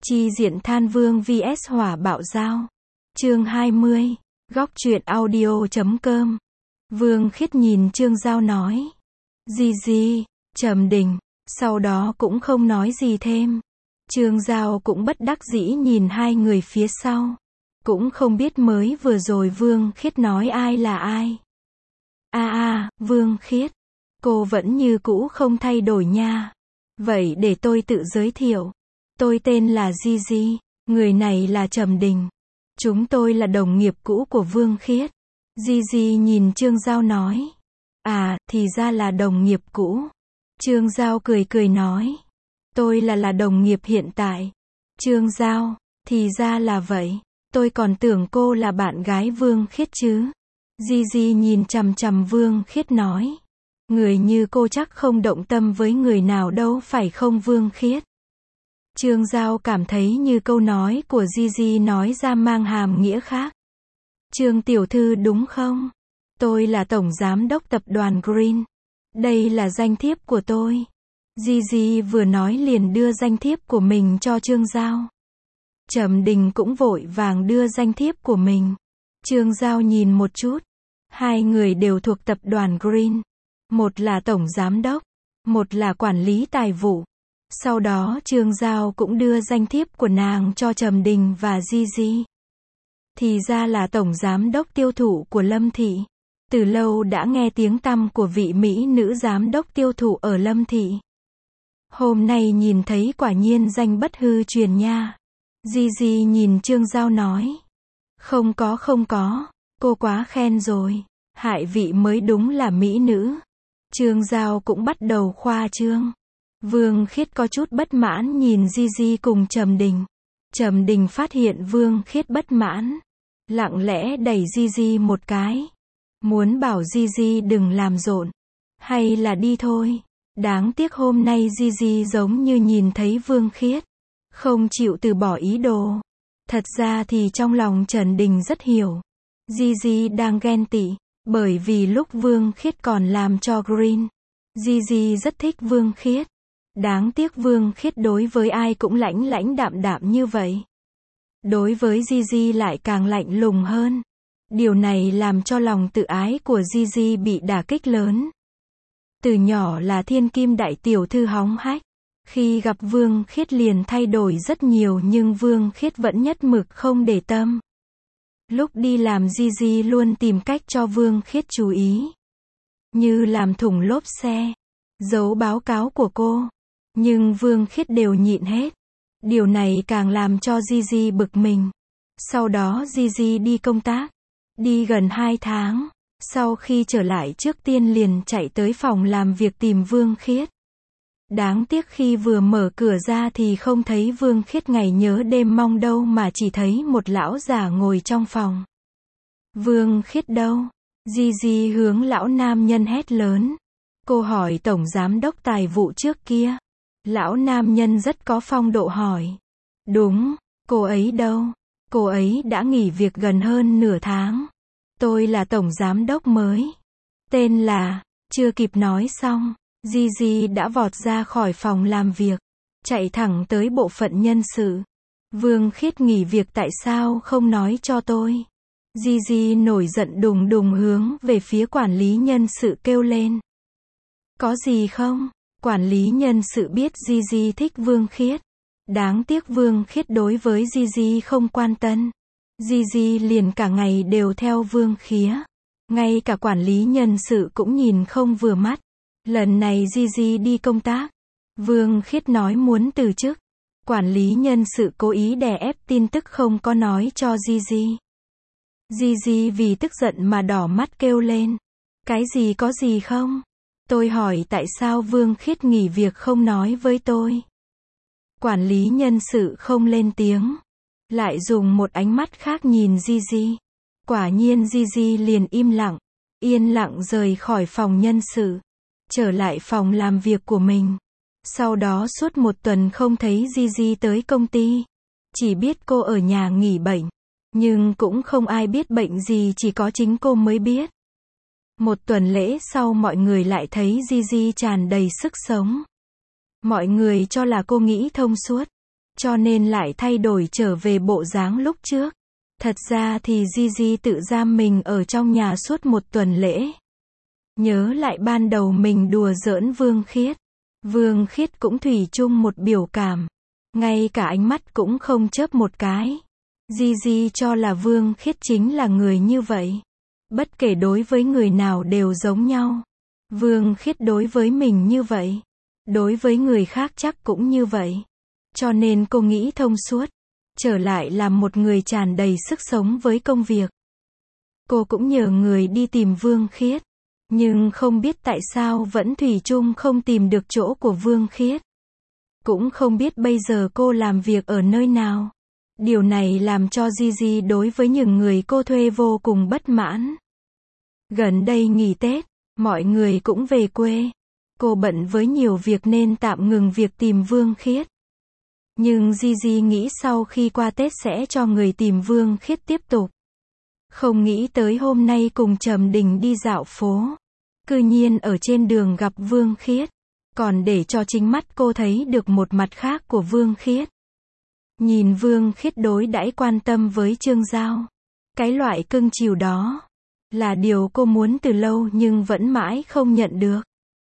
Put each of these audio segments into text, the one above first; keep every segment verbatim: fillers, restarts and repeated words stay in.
Chi diện than vương vs hỏa bạo dao. Chương hai mươi. Góc truyện audio chấm com. Vương Khiết nhìn Trương Giao nói. Gì gì, trầm đình, sau đó cũng không nói gì thêm. Trương Giao cũng bất đắc dĩ nhìn hai người phía sau. Cũng không biết mới vừa rồi Vương Khiết nói ai là ai. A a, Vương Khiết. Cô vẫn như cũ không thay đổi nha. Vậy để tôi tự giới thiệu. Tôi tên là Gigi, người này là Trầm Đình. Chúng tôi là đồng nghiệp cũ của Vương Khiết. Gigi nhìn Trương Giao nói. À, thì ra là đồng nghiệp cũ. Trương Giao cười cười nói. Tôi là là đồng nghiệp hiện tại. Trương Giao, thì ra là vậy. Tôi còn tưởng cô là bạn gái Vương Khiết chứ. Gigi nhìn chằm chằm Vương Khiết nói. Người như cô chắc không động tâm với người nào đâu phải không Vương Khiết. Trương Giao cảm thấy như câu nói của Gigi nói ra mang hàm nghĩa khác. Trương tiểu thư đúng không? Tôi là tổng giám đốc tập đoàn Green. Đây là danh thiếp của tôi. Gigi vừa nói liền đưa danh thiếp của mình cho Trương Giao. Trầm Đình cũng vội vàng đưa danh thiếp của mình. Trương Giao nhìn một chút. Hai người đều thuộc tập đoàn Green. Một là tổng giám đốc, một là quản lý tài vụ. Sau đó Trương Giao cũng đưa danh thiếp của nàng cho Trầm Đình và Gigi. Thì ra là tổng giám đốc tiêu thụ của Lâm Thị. Từ lâu đã nghe tiếng tăm của vị mỹ nữ giám đốc tiêu thụ ở Lâm Thị. Hôm nay nhìn thấy quả nhiên danh bất hư truyền nha. Gigi nhìn Trương Giao nói. Không có không có, cô quá khen rồi. Hại vị mới đúng là mỹ nữ. Trương Giao cũng bắt đầu khoa trương. Vương Khiết có chút bất mãn nhìn Gigi cùng Trầm Đình. Trầm Đình phát hiện Vương Khiết bất mãn. Lặng lẽ đẩy Gigi một cái. Muốn bảo Gigi đừng làm rộn. Hay là đi thôi. Đáng tiếc hôm nay Gigi giống như nhìn thấy Vương Khiết. Không chịu từ bỏ ý đồ. Thật ra thì trong lòng Trầm Đình rất hiểu. Gigi đang ghen tị. Bởi vì lúc Vương Khiết còn làm cho Green. Gigi rất thích Vương Khiết. Đáng tiếc Vương Khiết đối với ai cũng lãnh lãnh đạm đạm như vậy. Đối với Gigi lại càng lạnh lùng hơn. Điều này làm cho lòng tự ái của Gigi bị đả kích lớn. Từ nhỏ là thiên kim đại tiểu thư hóng hách. Khi gặp Vương Khiết liền thay đổi rất nhiều nhưng Vương Khiết vẫn nhất mực không để tâm. Lúc đi làm Gigi luôn tìm cách cho Vương Khiết chú ý. Như làm thủng lốp xe. Giấu báo cáo của cô. Nhưng Vương Khiết đều nhịn hết. Điều này càng làm cho Gigi bực mình. Sau đó Gigi đi công tác. Đi gần hai tháng. Sau khi trở lại trước tiên liền chạy tới phòng làm việc tìm Vương Khiết. Đáng tiếc khi vừa mở cửa ra thì không thấy Vương Khiết ngày nhớ đêm mong đâu mà chỉ thấy một lão già ngồi trong phòng. Vương Khiết đâu? Gigi hướng lão nam nhân hét lớn. Cô hỏi tổng giám đốc tài vụ trước kia. Lão nam nhân rất có phong độ hỏi. Đúng, cô ấy đâu? Cô ấy đã nghỉ việc gần hơn nửa tháng. Tôi là tổng giám đốc mới. Tên là, chưa kịp nói xong. Gigi đã vọt ra khỏi phòng làm việc. Chạy thẳng tới bộ phận nhân sự. Vương Khiết nghỉ việc tại sao không nói cho tôi? Gigi nổi giận đùng đùng hướng về phía quản lý nhân sự kêu lên. Có gì không? Quản lý nhân sự biết Gigi thích Vương Khiết. Đáng tiếc Vương Khiết đối với Gigi không quan tâm. Gigi liền cả ngày đều theo Vương Khiết. Ngay cả quản lý nhân sự cũng nhìn không vừa mắt. Lần này Gigi đi công tác. Vương Khiết nói muốn từ chức. Quản lý nhân sự cố ý đè ép tin tức không có nói cho Gigi. Gigi vì tức giận mà đỏ mắt kêu lên. Cái gì có gì không? Tôi hỏi tại sao Vương Khiết nghỉ việc không nói với tôi. Quản lý nhân sự không lên tiếng. Lại dùng một ánh mắt khác nhìn Gigi. Quả nhiên Gigi liền im lặng. Yên lặng rời khỏi phòng nhân sự. Trở lại phòng làm việc của mình. Sau đó suốt một tuần không thấy Gigi tới công ty. Chỉ biết cô ở nhà nghỉ bệnh. Nhưng cũng không ai biết bệnh gì, chỉ có chính cô mới biết. Một tuần lễ sau mọi người lại thấy Gigi tràn đầy sức sống. Mọi người cho là cô nghĩ thông suốt. cho nên lại thay đổi trở về bộ dáng lúc trước. Thật ra thì Gigi tự giam mình ở trong nhà suốt một tuần lễ. Nhớ lại ban đầu mình đùa giỡn Vương Khiết. Vương Khiết cũng thủy chung một biểu cảm. Ngay cả ánh mắt cũng không chớp một cái. Gigi cho là Vương Khiết chính là người như vậy. Bất kể đối với người nào đều giống nhau. Vương Khiết đối với mình như vậy. Đối với người khác chắc cũng như vậy. Cho nên cô nghĩ thông suốt. Trở lại làm một người tràn đầy sức sống với công việc. Cô cũng nhờ người đi tìm Vương Khiết. Nhưng không biết tại sao vẫn thủy chung không tìm được chỗ của Vương Khiết. Cũng không biết bây giờ cô làm việc ở nơi nào. Điều này làm cho Gigi đối với những người cô thuê vô cùng bất mãn. Gần đây nghỉ Tết, mọi người cũng về quê. Cô bận với nhiều việc nên tạm ngừng việc tìm Vương Khiết. Nhưng Gigi nghĩ sau khi qua Tết sẽ cho người tìm Vương Khiết tiếp tục. Không nghĩ tới hôm nay cùng Trầm Đình đi dạo phố. Cư nhiên ở trên đường gặp Vương Khiết. Còn để cho chính mắt cô thấy được một mặt khác của Vương Khiết. Nhìn Vương Khiết đối đãi quan tâm với Trương Giao. Cái loại cưng chiều đó. Là điều cô muốn từ lâu nhưng vẫn mãi không nhận được.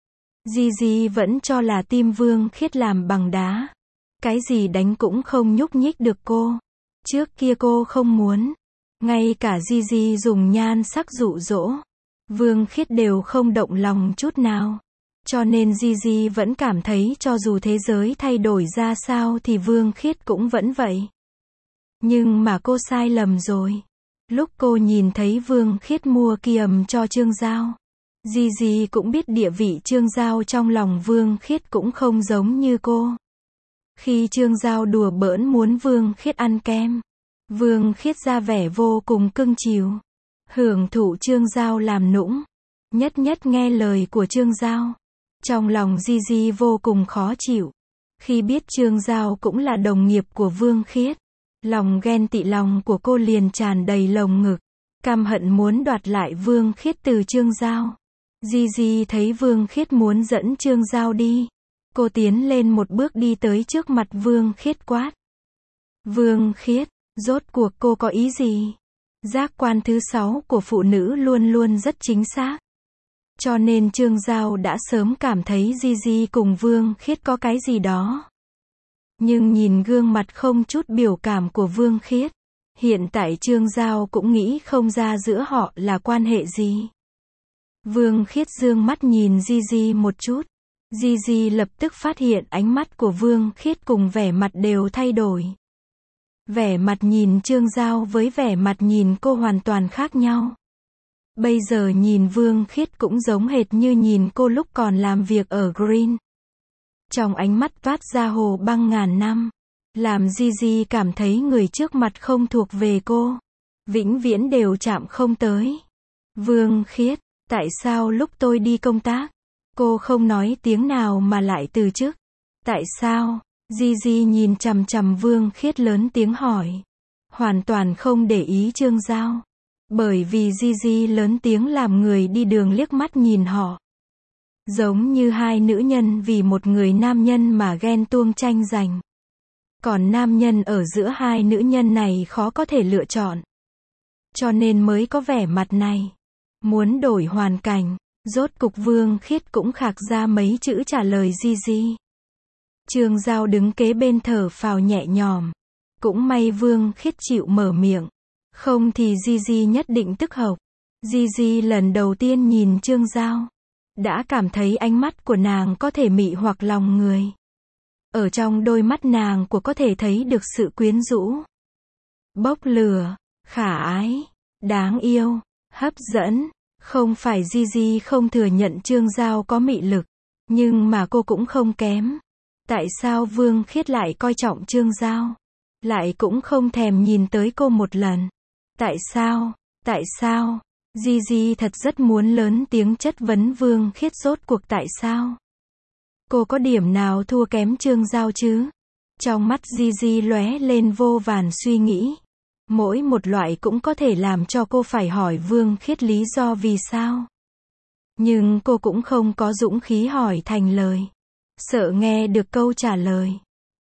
Gigi vẫn cho là tim Vương Khiết làm bằng đá. Cái gì đánh cũng không nhúc nhích được cô. Trước kia cô không muốn. Ngay cả Gigi dùng nhan sắc dụ dỗ. Vương Khiết đều không động lòng chút nào. Cho nên Gigi vẫn cảm thấy cho dù thế giới thay đổi ra sao thì Vương Khiết cũng vẫn vậy. Nhưng mà cô sai lầm rồi. Lúc cô nhìn thấy Vương Khiết mua kiềm cho Trương Giao. Gigi cũng biết địa vị Trương Giao trong lòng Vương Khiết cũng không giống như cô. Khi Trương Giao đùa bỡn muốn Vương Khiết ăn kem. Vương Khiết ra vẻ vô cùng cưng chiều. Hưởng thụ Trương Giao làm nũng. Nhất nhất nghe lời của Trương Giao. Trong lòng Gigi vô cùng khó chịu. Khi biết Trương Giao cũng là đồng nghiệp của Vương Khiết. Lòng ghen tị lòng của cô liền tràn đầy lồng ngực. Căm hận muốn đoạt lại Vương Khiết từ Trương Giao. Gigi thấy Vương Khiết muốn dẫn Trương Giao đi. Cô tiến lên một bước đi tới trước mặt Vương Khiết quát. Vương Khiết, rốt cuộc cô có ý gì? Giác quan thứ sáu của phụ nữ luôn luôn rất chính xác. Cho nên Trương Giao đã sớm cảm thấy Gigi cùng Vương Khiết có cái gì đó. Nhưng nhìn gương mặt không chút biểu cảm của Vương Khiết. Hiện tại Trương Giao cũng nghĩ không ra giữa họ là quan hệ gì. Vương Khiết dương mắt nhìn Gigi một chút. Gigi lập tức phát hiện ánh mắt của Vương Khiết cùng vẻ mặt đều thay đổi. Vẻ mặt nhìn Trương Giao với vẻ mặt nhìn cô hoàn toàn khác nhau. Bây giờ nhìn Vương Khiết cũng giống hệt như nhìn cô lúc còn làm việc ở Green. Trong ánh mắt toát ra hồ băng ngàn năm. Làm Gigi cảm thấy người trước mặt không thuộc về cô. Vĩnh viễn đều chạm không tới. Vương Khiết, tại sao lúc tôi đi công tác, cô không nói tiếng nào mà lại từ chức? Tại sao? Gigi nhìn chằm chằm Vương Khiết lớn tiếng hỏi. Hoàn toàn không để ý Trương Giao. Bởi vì Gigi lớn tiếng làm người đi đường liếc mắt nhìn họ. Giống như hai nữ nhân vì một người nam nhân mà ghen tuông tranh giành. Còn nam nhân ở giữa hai nữ nhân này khó có thể lựa chọn. Cho nên mới có vẻ mặt này. Muốn đổi hoàn cảnh. Rốt cục Vương Khiết cũng khạc ra mấy chữ trả lời Gigi. Trương Giao đứng kế bên thở phào nhẹ nhõm. Cũng may Vương Khiết chịu mở miệng. Không thì Gigi nhất định tức hộc. Gigi lần đầu tiên nhìn Trương Giao. Đã cảm thấy ánh mắt của nàng có thể mị hoặc lòng người. Ở trong đôi mắt nàng của có thể thấy được sự quyến rũ. Bốc lửa, khả ái, đáng yêu, hấp dẫn. Không phải Gigi không thừa nhận Trương Giao có mị lực. Nhưng mà cô cũng không kém. Tại sao Vương Khiết lại coi trọng Trương Giao? Lại cũng không thèm nhìn tới cô một lần. Tại sao? Tại sao? Gigi thật rất muốn lớn tiếng chất vấn Vương Khiết rốt cuộc tại sao? Cô có điểm nào thua kém Trương Giao chứ? Trong mắt Gigi lóe lên vô vàn suy nghĩ. Mỗi một loại cũng có thể làm cho cô phải hỏi Vương Khiết lý do vì sao. Nhưng cô cũng không có dũng khí hỏi thành lời. Sợ nghe được câu trả lời.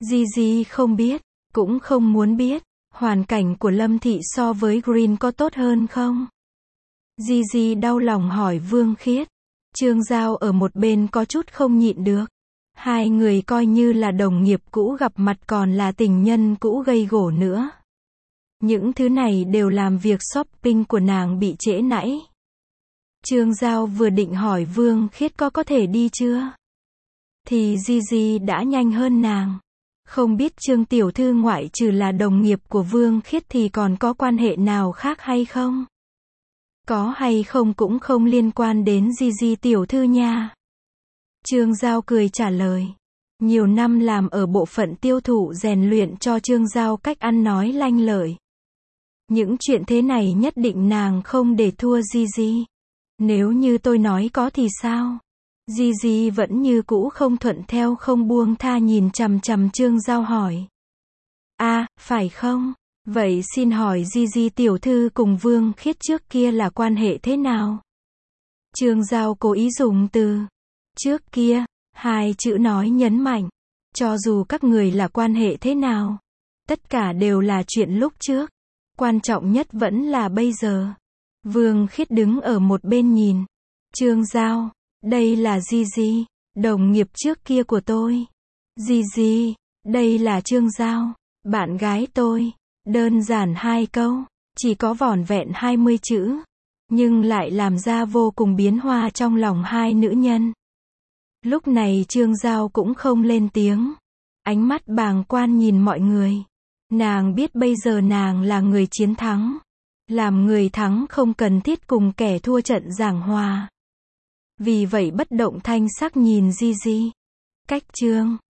Gigi không biết, cũng không muốn biết, hoàn cảnh của Lâm Thị so với Green có tốt hơn không? Gigi đau lòng hỏi Vương Khiết. Trương Giao ở một bên có chút không nhịn được. Hai người coi như là đồng nghiệp cũ gặp mặt còn là tình nhân cũ gây gổ nữa. Những thứ này đều làm việc shopping của nàng bị trễ nãy. Trương Giao vừa định hỏi Vương Khiết có có thể đi chưa? Thì Gigi đã nhanh hơn nàng. Không biết Trương tiểu thư ngoại trừ là đồng nghiệp của Vương Khiết thì còn có quan hệ nào khác hay không? Có hay không cũng không liên quan đến Gigi tiểu thư nha. Trương Giao cười trả lời. Nhiều năm làm ở bộ phận tiêu thụ rèn luyện cho Trương Giao cách ăn nói lanh lợi. Những chuyện thế này nhất định nàng không để thua Gigi. Nếu như tôi nói có thì sao? Gigi vẫn như cũ không thuận theo không buông tha nhìn chằm chằm Trương Giao hỏi. À, phải không? Vậy xin hỏi Gigi tiểu thư cùng Vương Khiết trước kia là quan hệ thế nào? Trương Giao cố ý dùng từ trước kia, hai chữ nói nhấn mạnh. Cho dù các người là quan hệ thế nào, tất cả đều là chuyện lúc trước. Quan trọng nhất vẫn là bây giờ. Vương Khiết đứng ở một bên nhìn. Trương Giao, đây là Gigi, đồng nghiệp trước kia của tôi. Gigi, đây là Trương Giao, bạn gái tôi. Đơn giản hai câu, chỉ có vỏn vẹn hai mươi chữ, nhưng lại làm ra vô cùng biến hóa trong lòng hai nữ nhân. Lúc này Trương Giao cũng không lên tiếng, ánh mắt bàng quan nhìn mọi người. Nàng biết bây giờ nàng là người chiến thắng, làm người thắng không cần thiết cùng kẻ thua trận giảng hòa. Vì vậy bất động thanh sắc nhìn Gigi. Cách Trương